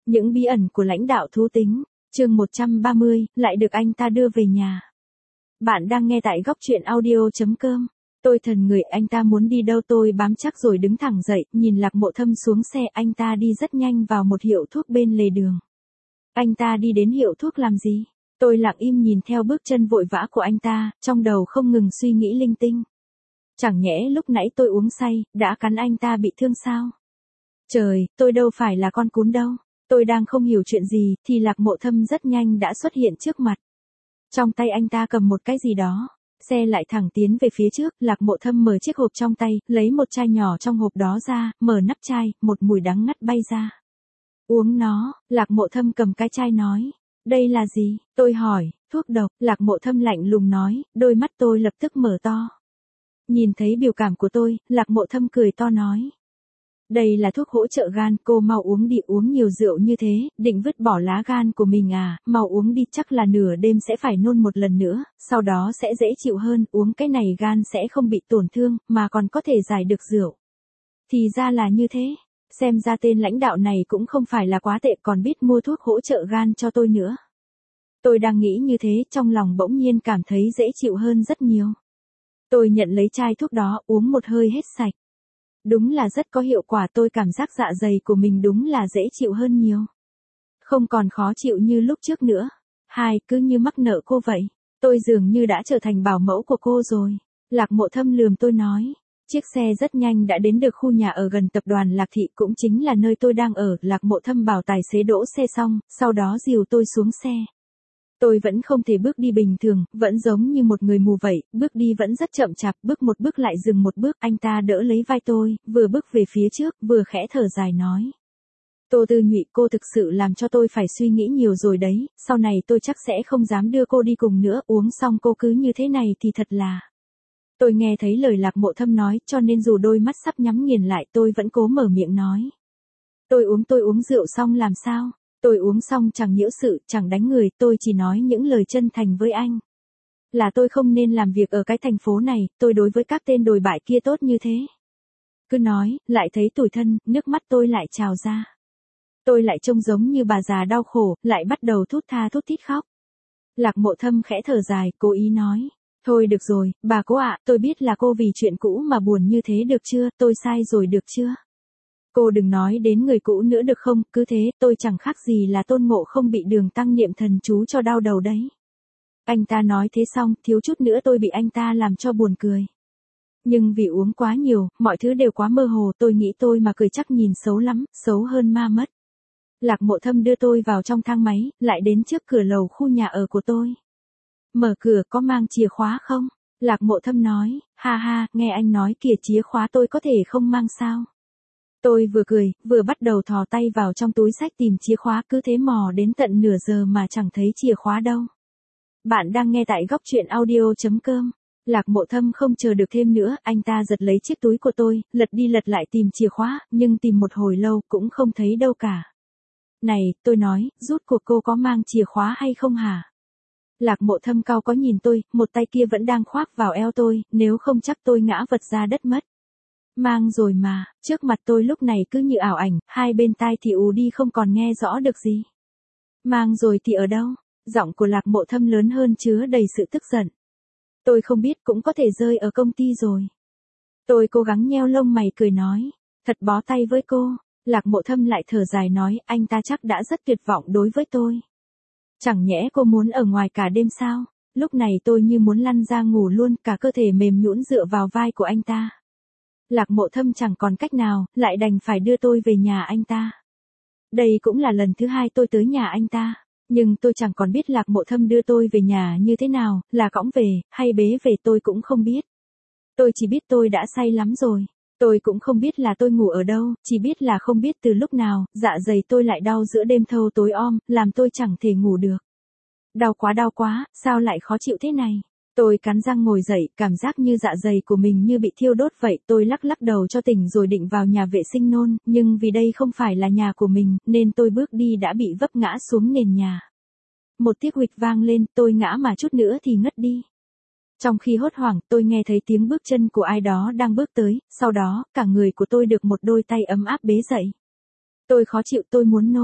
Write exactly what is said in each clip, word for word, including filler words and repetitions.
Những bí ẩn của lãnh đạo thú tính, chương một trăm ba mươi, lại được anh ta đưa về nhà. Bạn đang nghe tại góc truyện audio chấm com. Tôi thần người, anh ta muốn đi đâu tôi bám chắc rồi đứng thẳng dậy, nhìn Lạc Mộ Thâm xuống xe, anh ta đi rất nhanh vào một hiệu thuốc bên lề đường. Anh ta đi đến hiệu thuốc làm gì? Tôi lặng im nhìn theo bước chân vội vã của anh ta, trong đầu không ngừng suy nghĩ linh tinh. Chẳng nhẽ lúc nãy tôi uống say, đã cắn anh ta bị thương sao? Trời, tôi đâu phải là con cún đâu. Tôi đang không hiểu chuyện gì, thì Lạc Mộ Thâm rất nhanh đã xuất hiện trước mặt. Trong tay anh ta cầm một cái gì đó. Xe lại thẳng tiến về phía trước, Lạc Mộ Thâm mở chiếc hộp trong tay, lấy một chai nhỏ trong hộp đó ra, mở nắp chai, một mùi đắng ngắt bay ra. Uống nó, Lạc Mộ Thâm cầm cái chai nói. Đây là gì? Tôi hỏi, thuốc độc, Lạc Mộ Thâm lạnh lùng nói, đôi mắt tôi lập tức mở to. Nhìn thấy biểu cảm của tôi, Lạc Mộ Thâm cười to nói. Đây là thuốc hỗ trợ gan, cô mau uống đi, uống nhiều rượu như thế, định vứt bỏ lá gan của mình à, mau uống đi, chắc là nửa đêm sẽ phải nôn một lần nữa, sau đó sẽ dễ chịu hơn, uống cái này gan sẽ không bị tổn thương, mà còn có thể giải được rượu. Thì ra là như thế, xem ra tên lãnh đạo này cũng không phải là quá tệ, còn biết mua thuốc hỗ trợ gan cho tôi nữa. Tôi đang nghĩ như thế, trong lòng bỗng nhiên cảm thấy dễ chịu hơn rất nhiều. Tôi nhận lấy chai thuốc đó, uống một hơi hết sạch. Đúng là rất có hiệu quả, tôi cảm giác dạ dày của mình đúng là dễ chịu hơn nhiều. Không còn khó chịu như lúc trước nữa. Hai, cứ như mắc nợ cô vậy. Tôi dường như đã trở thành bảo mẫu của cô rồi. Lạc Mộ Thâm lườm tôi nói. Chiếc xe rất nhanh đã đến được khu nhà ở gần tập đoàn Lạc Thị, cũng chính là nơi tôi đang ở. Lạc Mộ Thâm bảo tài xế đỗ xe xong, sau đó dìu tôi xuống xe. Tôi vẫn không thể bước đi bình thường, vẫn giống như một người mù vậy, bước đi vẫn rất chậm chạp, bước một bước lại dừng một bước, anh ta đỡ lấy vai tôi, vừa bước về phía trước, vừa khẽ thở dài nói. Tô Tư Nhụy, cô thực sự làm cho tôi phải suy nghĩ nhiều rồi đấy, sau này tôi chắc sẽ không dám đưa cô đi cùng nữa, uống xong cô cứ như thế này thì thật là... Tôi nghe thấy lời Lạc Mộ Thâm nói, cho nên dù đôi mắt sắp nhắm nghiền lại tôi vẫn cố mở miệng nói. Tôi uống tôi uống rượu xong làm sao? Tôi uống xong chẳng nhiễu sự, chẳng đánh người, tôi chỉ nói những lời chân thành với anh. Là tôi không nên làm việc ở cái thành phố này, tôi đối với các tên đồi bại kia tốt như thế. Cứ nói, lại thấy tủi thân, nước mắt tôi lại trào ra. Tôi lại trông giống như bà già đau khổ, lại bắt đầu thút tha thút thít khóc. Lạc Mộ Thâm khẽ thở dài, cố ý nói. Thôi được rồi, bà cố ạ, tôi biết là cô vì chuyện cũ mà buồn như thế được chưa, tôi sai rồi được chưa? Cô đừng nói đến người cũ nữa được không, cứ thế, tôi chẳng khác gì là Tôn Ngộ Không bị Đường Tăng niệm thần chú cho đau đầu đấy. Anh ta nói thế xong, thiếu chút nữa tôi bị anh ta làm cho buồn cười. Nhưng vì uống quá nhiều, mọi thứ đều quá mơ hồ, tôi nghĩ tôi mà cười chắc nhìn xấu lắm, xấu hơn ma mất. Lạc Mộ Thâm đưa tôi vào trong thang máy, lại đến trước cửa lầu khu nhà ở của tôi. Mở cửa, có mang chìa khóa không? Lạc Mộ Thâm nói, ha ha, nghe anh nói kìa, chìa khóa tôi có thể không mang sao? Tôi vừa cười, vừa bắt đầu thò tay vào trong túi xách tìm chìa khóa, cứ thế mò đến tận nửa giờ mà chẳng thấy chìa khóa đâu. Bạn đang nghe tại góc truyện audio chấm com. Lạc Mộ Thâm không chờ được thêm nữa, anh ta giật lấy chiếc túi của tôi, lật đi lật lại tìm chìa khóa, nhưng tìm một hồi lâu cũng không thấy đâu cả. Này, tôi nói, rút cuộc cô có mang chìa khóa hay không hả? Lạc Mộ Thâm cau có nhìn tôi, một tay kia vẫn đang khoác vào eo tôi, nếu không chắc tôi ngã vật ra đất mất. Mang rồi mà, trước mặt tôi lúc này cứ như ảo ảnh, hai bên tai thì ù đi không còn nghe rõ được gì. Mang rồi thì ở đâu? Giọng của Lạc Mộ Thâm lớn hơn chứa đầy sự tức giận. Tôi không biết, cũng có thể rơi ở công ty rồi. Tôi cố gắng nheo lông mày cười nói, thật bó tay với cô. Lạc Mộ Thâm lại thở dài nói, anh ta chắc đã rất tuyệt vọng đối với tôi. Chẳng nhẽ cô muốn ở ngoài cả đêm sao? Lúc này tôi như muốn lăn ra ngủ luôn, cả cơ thể mềm nhũn dựa vào vai của anh ta. Lạc Mộ Thâm chẳng còn cách nào, lại đành phải đưa tôi về nhà anh ta. Đây cũng là lần thứ hai tôi tới nhà anh ta, nhưng tôi chẳng còn biết Lạc Mộ Thâm đưa tôi về nhà như thế nào, là cõng về, hay bế về tôi cũng không biết. Tôi chỉ biết tôi đã say lắm rồi, tôi cũng không biết là tôi ngủ ở đâu, chỉ biết là không biết từ lúc nào, dạ dày tôi lại đau giữa đêm thâu tối om, làm tôi chẳng thể ngủ được. Đau quá đau quá, sao lại khó chịu thế này? Tôi cắn răng ngồi dậy, cảm giác như dạ dày của mình như bị thiêu đốt vậy, tôi lắc lắc đầu cho tỉnh rồi định vào nhà vệ sinh nôn, nhưng vì đây không phải là nhà của mình, nên tôi bước đi đã bị vấp ngã xuống nền nhà. Một tiếng huỵch vang lên, tôi ngã mà chút nữa thì ngất đi. Trong khi hốt hoảng, tôi nghe thấy tiếng bước chân của ai đó đang bước tới, sau đó, cả người của tôi được một đôi tay ấm áp bế dậy. Tôi khó chịu, tôi muốn nôn.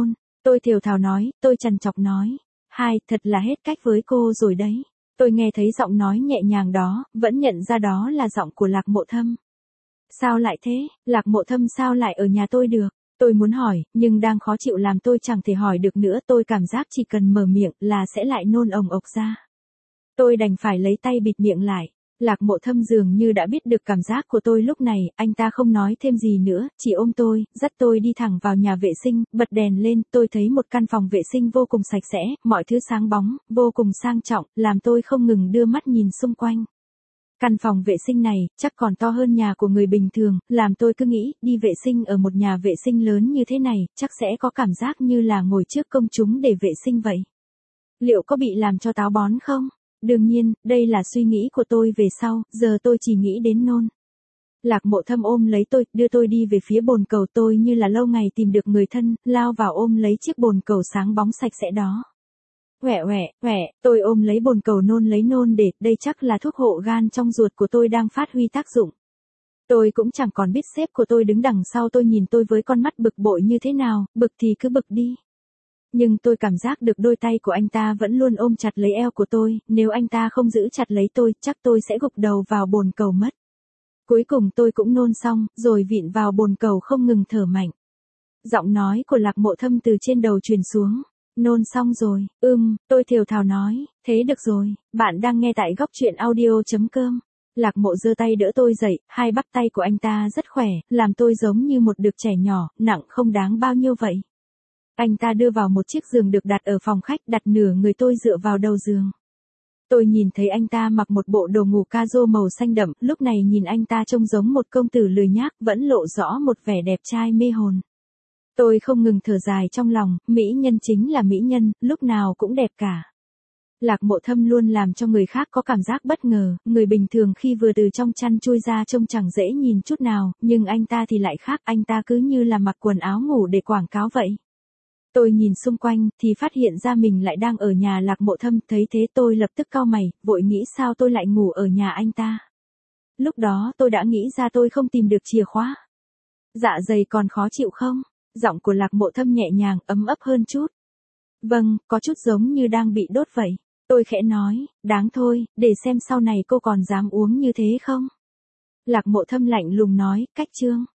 Tôi thều thào nói, tôi trằn trọc nói. Hai, thật là hết cách với cô rồi đấy. Tôi nghe thấy giọng nói nhẹ nhàng đó, vẫn nhận ra đó là giọng của Lạc Mộ Thâm. Sao lại thế, Lạc Mộ Thâm sao lại ở nhà tôi được? Tôi muốn hỏi, nhưng đang khó chịu làm tôi chẳng thể hỏi được nữa. Tôi cảm giác chỉ cần mở miệng là sẽ lại nôn ồng ộc ra. Tôi đành phải lấy tay bịt miệng lại. Lạc Mộ Thâm dường như đã biết được cảm giác của tôi lúc này, anh ta không nói thêm gì nữa, chỉ ôm tôi, dắt tôi đi thẳng vào nhà vệ sinh, bật đèn lên, tôi thấy một căn phòng vệ sinh vô cùng sạch sẽ, mọi thứ sáng bóng, vô cùng sang trọng, làm tôi không ngừng đưa mắt nhìn xung quanh. Căn phòng vệ sinh này, chắc còn to hơn nhà của người bình thường, làm tôi cứ nghĩ, đi vệ sinh ở một nhà vệ sinh lớn như thế này, chắc sẽ có cảm giác như là ngồi trước công chúng để vệ sinh vậy. Liệu có bị làm cho táo bón không? Đương nhiên, đây là suy nghĩ của tôi về sau, giờ tôi chỉ nghĩ đến nôn. Lạc Mộ Thâm ôm lấy tôi, đưa tôi đi về phía bồn cầu, tôi như là lâu ngày tìm được người thân, lao vào ôm lấy chiếc bồn cầu sáng bóng sạch sẽ đó. Quẹ quẹ, quẹ, tôi ôm lấy bồn cầu nôn lấy nôn để, đây chắc là thuốc hộ gan trong ruột của tôi đang phát huy tác dụng. Tôi cũng chẳng còn biết sếp của tôi đứng đằng sau tôi nhìn tôi với con mắt bực bội như thế nào, bực thì cứ bực đi. Nhưng tôi cảm giác được đôi tay của anh ta vẫn luôn ôm chặt lấy eo của tôi, nếu anh ta không giữ chặt lấy tôi, chắc tôi sẽ gục đầu vào bồn cầu mất. Cuối cùng tôi cũng nôn xong, rồi vịn vào bồn cầu không ngừng thở mạnh. Giọng nói của Lạc Mộ Thâm từ trên đầu truyền xuống. Nôn xong rồi, ưm, tôi thều thào nói, thế được rồi, bạn đang nghe tại góc truyện audio chấm com. Lạc Mộ giơ tay đỡ tôi dậy, hai bắp tay của anh ta rất khỏe, làm tôi giống như một đứa trẻ nhỏ, nặng không đáng bao nhiêu vậy. Anh ta đưa vào một chiếc giường được đặt ở phòng khách, đặt nửa người tôi dựa vào đầu giường. Tôi nhìn thấy anh ta mặc một bộ đồ ngủ caro màu xanh đậm, lúc này nhìn anh ta trông giống một công tử lười nhác, vẫn lộ rõ một vẻ đẹp trai mê hồn. Tôi không ngừng thở dài trong lòng, mỹ nhân chính là mỹ nhân, lúc nào cũng đẹp cả. Lạc Mộ Thâm luôn làm cho người khác có cảm giác bất ngờ, người bình thường khi vừa từ trong chăn chui ra trông chẳng dễ nhìn chút nào, nhưng anh ta thì lại khác, anh ta cứ như là mặc quần áo ngủ để quảng cáo vậy. Tôi nhìn xung quanh, thì phát hiện ra mình lại đang ở nhà Lạc Mộ Thâm, thấy thế tôi lập tức cau mày, vội nghĩ sao tôi lại ngủ ở nhà anh ta. Lúc đó tôi đã nghĩ ra tôi không tìm được chìa khóa. Dạ dày còn khó chịu không? Giọng của Lạc Mộ Thâm nhẹ nhàng, ấm ấp hơn chút. Vâng, có chút giống như đang bị đốt vậy. Tôi khẽ nói, đáng thôi, để xem sau này cô còn dám uống như thế không? Lạc Mộ Thâm lạnh lùng nói, cách chương.